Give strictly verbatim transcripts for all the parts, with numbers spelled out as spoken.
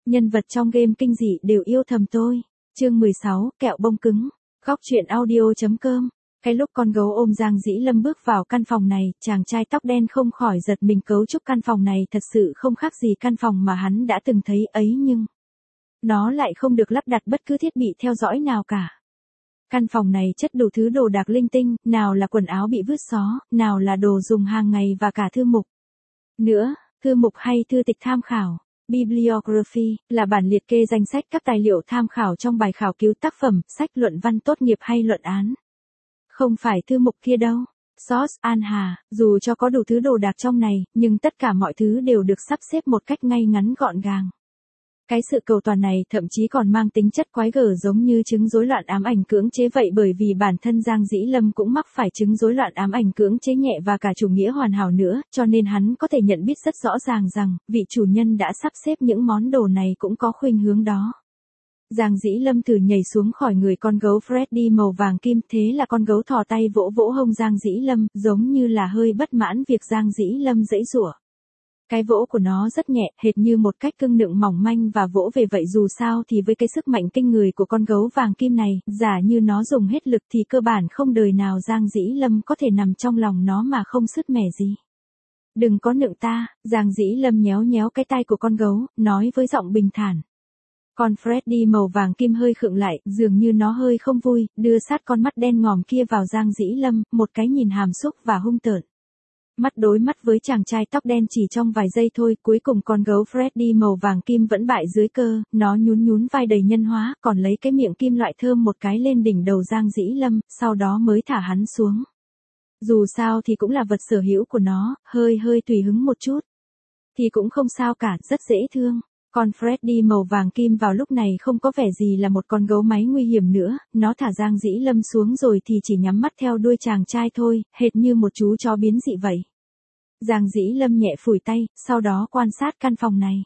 Nhân vật trong game kinh dị đều yêu thầm tôi. Chương mười sáu, kẹo bông cứng. Góc truyện audio.com. Cái lúc con gấu ôm Giang Dĩ Lâm bước vào căn phòng này, chàng trai tóc đen không khỏi giật mình. Cấu trúc căn phòng này thật sự không khác gì căn phòng mà hắn đã từng thấy ấy, nhưng nó lại không được lắp đặt bất cứ thiết bị theo dõi nào cả. Căn phòng này chất đủ thứ đồ đạc linh tinh, nào là quần áo bị vứt xó, nào là đồ dùng hàng ngày và cả thư mục. Nữa, thư mục hay thư tịch tham khảo. Bibliography là bản liệt kê danh sách các tài liệu tham khảo trong bài khảo cứu tác phẩm, sách luận văn tốt nghiệp hay luận án. Không phải thư mục kia đâu. Source An Hà, dù cho có đủ thứ đồ đạc trong này, nhưng tất cả mọi thứ đều được sắp xếp một cách ngay ngắn gọn gàng. Cái sự cầu toàn này thậm chí còn mang tính chất quái gở, giống như chứng rối loạn ám ảnh cưỡng chế vậy, bởi vì bản thân Giang Dĩ Lâm cũng mắc phải chứng rối loạn ám ảnh cưỡng chế nhẹ và cả chủ nghĩa hoàn hảo nữa, cho nên hắn có thể nhận biết rất rõ ràng rằng, vị chủ nhân đã sắp xếp những món đồ này cũng có khuynh hướng đó. Giang Dĩ Lâm thử nhảy xuống khỏi người con gấu Freddy màu vàng kim, thế là con gấu thò tay vỗ vỗ hông Giang Dĩ Lâm, giống như là hơi bất mãn việc Giang Dĩ Lâm giãy giụa. Cái vỗ của nó rất nhẹ, hệt như một cách cưng nựng mỏng manh và vỗ về vậy. Dù sao thì với cái sức mạnh kinh người của con gấu vàng kim này, giả như nó dùng hết lực thì cơ bản không đời nào Giang Dĩ Lâm có thể nằm trong lòng nó mà không sứt mẻ gì. Đừng có nựng ta, Giang Dĩ Lâm nhéo nhéo cái tai của con gấu, nói với giọng bình thản. Con Freddy màu vàng kim hơi khựng lại, dường như nó hơi không vui, đưa sát con mắt đen ngòm kia vào Giang Dĩ Lâm, một cái nhìn hàm xúc và hung tợn. Mắt đối mắt với chàng trai tóc đen chỉ trong vài giây thôi, cuối cùng con gấu Freddy màu vàng kim vẫn bại dưới cơ, nó nhún nhún vai đầy nhân hóa, còn lấy cái miệng kim loại thơm một cái lên đỉnh đầu Giang Dĩ Lâm, sau đó mới thả hắn xuống. Dù sao thì cũng là vật sở hữu của nó, hơi hơi tùy hứng một chút thì cũng không sao cả, rất dễ thương. Con Freddy màu vàng kim vào lúc này không có vẻ gì là một con gấu máy nguy hiểm nữa, nó thả Giang Dĩ Lâm xuống rồi thì chỉ nhắm mắt theo đuôi chàng trai thôi, hệt như một chú chó biến dị vậy. Giang Dĩ Lâm nhẹ phủi tay, sau đó quan sát căn phòng này.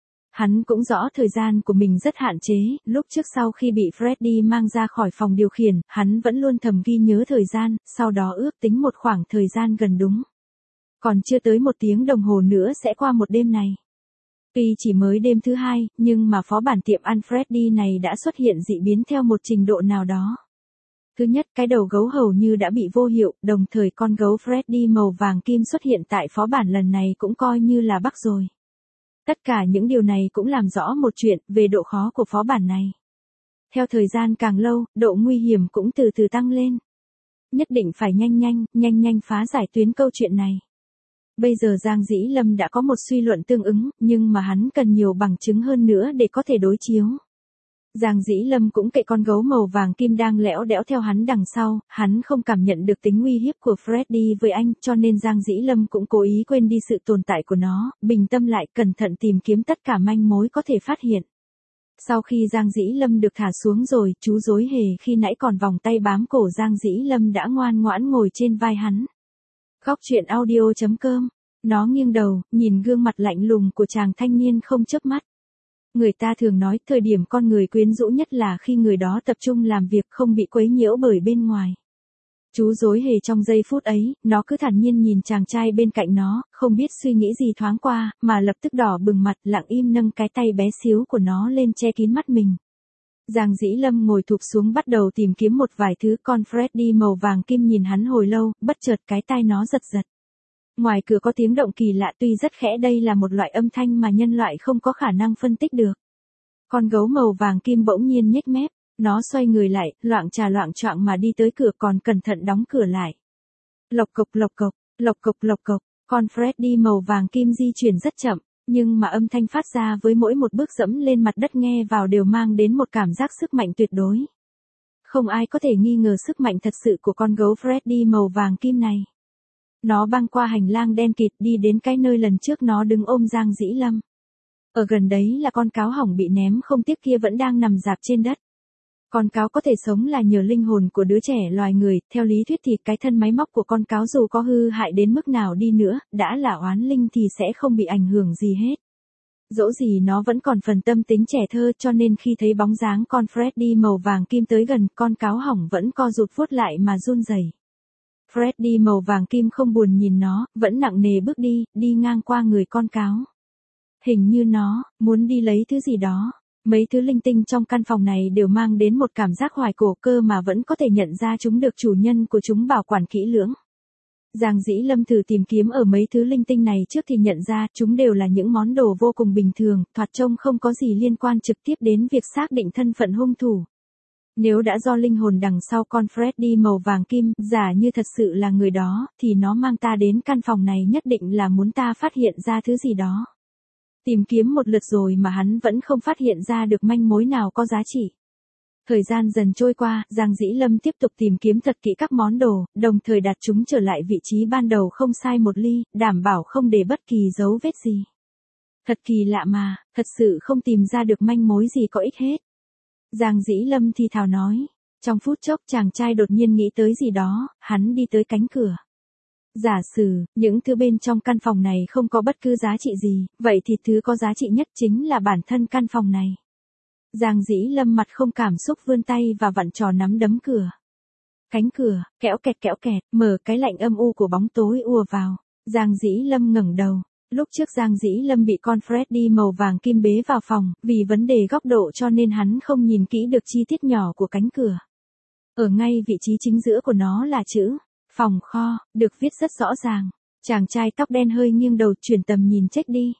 Hắn cũng rõ thời gian của mình rất hạn chế, lúc trước sau khi bị Freddy mang ra khỏi phòng điều khiển, hắn vẫn luôn thầm ghi nhớ thời gian, sau đó ước tính một khoảng thời gian gần đúng. Còn chưa tới một tiếng đồng hồ nữa sẽ qua một đêm này. Tuy chỉ mới đêm thứ hai, nhưng mà phó bản tiệm ăn Freddy này đã xuất hiện dị biến theo một trình độ nào đó. Thứ nhất, cái đầu gấu hầu như đã bị vô hiệu, đồng thời con gấu Freddy màu vàng kim xuất hiện tại phó bản lần này cũng coi như là bắc rồi. Tất cả những điều này cũng làm rõ một chuyện về độ khó của phó bản này. Theo thời gian càng lâu, độ nguy hiểm cũng từ từ tăng lên. Nhất định phải nhanh nhanh, nhanh nhanh phá giải tuyến câu chuyện này. Bây giờ Giang Dĩ Lâm đã có một suy luận tương ứng, nhưng mà hắn cần nhiều bằng chứng hơn nữa để có thể đối chiếu. Giang Dĩ Lâm cũng kệ con gấu màu vàng kim đang lẽo đẽo theo hắn đằng sau, hắn không cảm nhận được tính uy hiếp của Freddy với anh, cho nên Giang Dĩ Lâm cũng cố ý quên đi sự tồn tại của nó, bình tâm lại, cẩn thận tìm kiếm tất cả manh mối có thể phát hiện. Sau khi Giang Dĩ Lâm được thả xuống rồi, chú rối hề khi nãy còn vòng tay bám cổ Giang Dĩ Lâm đã ngoan ngoãn ngồi trên vai hắn. Góc truyện audio.com. Nó nghiêng đầu, nhìn gương mặt lạnh lùng của chàng thanh niên không chớp mắt. Người ta thường nói, thời điểm con người quyến rũ nhất là khi người đó tập trung làm việc không bị quấy nhiễu bởi bên ngoài. Chú rối hề trong giây phút ấy, nó cứ thản nhiên nhìn chàng trai bên cạnh nó, không biết suy nghĩ gì thoáng qua, mà lập tức đỏ bừng mặt, lặng im nâng cái tay bé xíu của nó lên che kín mắt mình. Giang Dĩ Lâm ngồi thụp xuống bắt đầu tìm kiếm một vài thứ. Con Freddy màu vàng kim nhìn hắn hồi lâu, bất chợt cái tai nó giật giật. Ngoài cửa có tiếng động kỳ lạ, tuy rất khẽ, đây là một loại âm thanh mà nhân loại không có khả năng phân tích được. Con gấu màu vàng kim bỗng nhiên nhếch mép, nó xoay người lại, loạng trà loạng choạng mà đi tới cửa, còn cẩn thận đóng cửa lại. Lộc cộc lộc cộc, lộc cộc lộc cộc, con Freddy màu vàng kim di chuyển rất chậm, nhưng mà âm thanh phát ra với mỗi một bước dẫm lên mặt đất nghe vào đều mang đến một cảm giác sức mạnh tuyệt đối. Không ai có thể nghi ngờ sức mạnh thật sự của con gấu Freddy màu vàng kim này. Nó băng qua hành lang đen kịt đi đến cái nơi lần trước nó đứng ôm Giang Dĩ Lâm. Ở gần đấy là con cáo hỏng bị ném không tiếc kia vẫn đang nằm rạp trên đất. Con cáo có thể sống là nhờ linh hồn của đứa trẻ loài người, theo lý thuyết thì cái thân máy móc của con cáo dù có hư hại đến mức nào đi nữa, đã là oán linh thì sẽ không bị ảnh hưởng gì hết. Dẫu gì nó vẫn còn phần tâm tính trẻ thơ, cho nên khi thấy bóng dáng con Freddy màu vàng kim tới gần, con cáo hỏng vẫn co rụt vuốt lại mà run rẩy. Freddy màu vàng kim không buồn nhìn nó, vẫn nặng nề bước đi, đi ngang qua người con cáo. Hình như nó, muốn đi lấy thứ gì đó. Mấy thứ linh tinh trong căn phòng này đều mang đến một cảm giác hoài cổ cơ mà vẫn có thể nhận ra chúng được chủ nhân của chúng bảo quản kỹ lưỡng. Giang Dĩ Lâm thử tìm kiếm ở mấy thứ linh tinh này trước thì nhận ra chúng đều là những món đồ vô cùng bình thường, thoạt trông không có gì liên quan trực tiếp đến việc xác định thân phận hung thủ. Nếu đã do linh hồn đằng sau con Freddy màu vàng kim, giả như thật sự là người đó, thì nó mang ta đến căn phòng này nhất định là muốn ta phát hiện ra thứ gì đó. Tìm kiếm một lượt rồi mà hắn vẫn không phát hiện ra được manh mối nào có giá trị. Thời gian dần trôi qua, Giang Dĩ Lâm tiếp tục tìm kiếm thật kỹ các món đồ, đồng thời đặt chúng trở lại vị trí ban đầu không sai một ly, đảm bảo không để bất kỳ dấu vết gì. Thật kỳ lạ mà, thật sự không tìm ra được manh mối gì có ích hết. Giang Dĩ Lâm thì thào nói. Trong phút chốc chàng trai đột nhiên nghĩ tới gì đó, hắn đi tới cánh cửa. Giả sử, những thứ bên trong căn phòng này không có bất cứ giá trị gì, vậy thì thứ có giá trị nhất chính là bản thân căn phòng này. Giang Dĩ Lâm mặt không cảm xúc vươn tay và vặn trò nắm đấm cửa. Cánh cửa, kẽo kẹt kẽo kẹt, mở cái lạnh âm u của bóng tối ùa vào. Giang Dĩ Lâm ngẩng đầu. Lúc trước Giang Dĩ Lâm bị con Freddy màu vàng kim bế vào phòng, vì vấn đề góc độ cho nên hắn không nhìn kỹ được chi tiết nhỏ của cánh cửa. Ở ngay vị trí chính giữa của nó là chữ phòng kho, được viết rất rõ ràng. Chàng trai tóc đen hơi nghiêng đầu chuyển tầm nhìn check đi.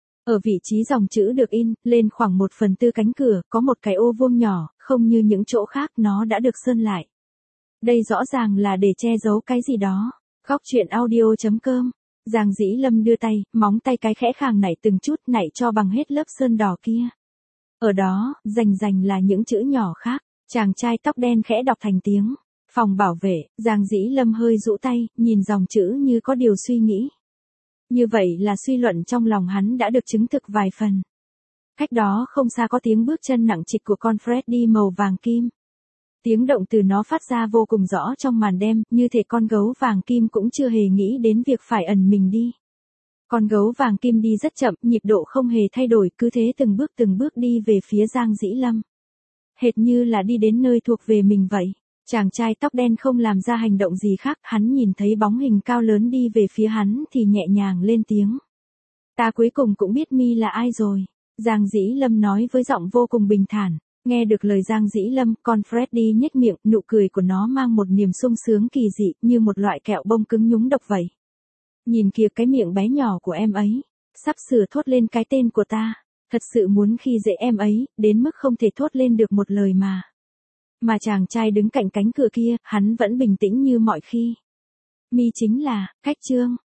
Ở vị trí dòng chữ được in, lên khoảng một phần tư cánh cửa, có một cái ô vuông nhỏ, không như những chỗ khác nó đã được sơn lại. Đây rõ ràng là để che giấu cái gì đó. Góc truyện audio chấm com. Giang Dĩ Lâm đưa tay, móng tay cái khẽ khàng nảy từng chút nảy cho bằng hết lớp sơn đỏ kia. Ở đó, rành rành là những chữ nhỏ khác. Chàng trai tóc đen khẽ đọc thành tiếng. Phòng bảo vệ, Giang Dĩ Lâm hơi rũ tay, nhìn dòng chữ như có điều suy nghĩ. Như vậy là suy luận trong lòng hắn đã được chứng thực vài phần. Cách đó không xa có tiếng bước chân nặng trịch của con Freddy màu vàng kim. Tiếng động từ nó phát ra vô cùng rõ trong màn đêm, như thể con gấu vàng kim cũng chưa hề nghĩ đến việc phải ẩn mình đi. Con gấu vàng kim đi rất chậm, nhịp độ không hề thay đổi, cứ thế từng bước từng bước đi về phía Giang Dĩ Lâm. Hệt như là đi đến nơi thuộc về mình vậy. Chàng trai tóc đen không làm ra hành động gì khác, hắn nhìn thấy bóng hình cao lớn đi về phía hắn thì nhẹ nhàng lên tiếng. Ta cuối cùng cũng biết mi là ai rồi. Giang Dĩ Lâm nói với giọng vô cùng bình thản. Nghe được lời Giang Dĩ Lâm, con Freddy nhếch miệng, nụ cười của nó mang một niềm sung sướng kỳ dị, như một loại kẹo bông cứng nhúng độc vậy. Nhìn kìa cái miệng bé nhỏ của em ấy, sắp sửa thốt lên cái tên của ta, thật sự muốn khi dễ em ấy, đến mức không thể thốt lên được một lời mà. Mà chàng trai đứng cạnh cánh cửa kia, hắn vẫn bình tĩnh như mọi khi. Mi chính là, cách chương.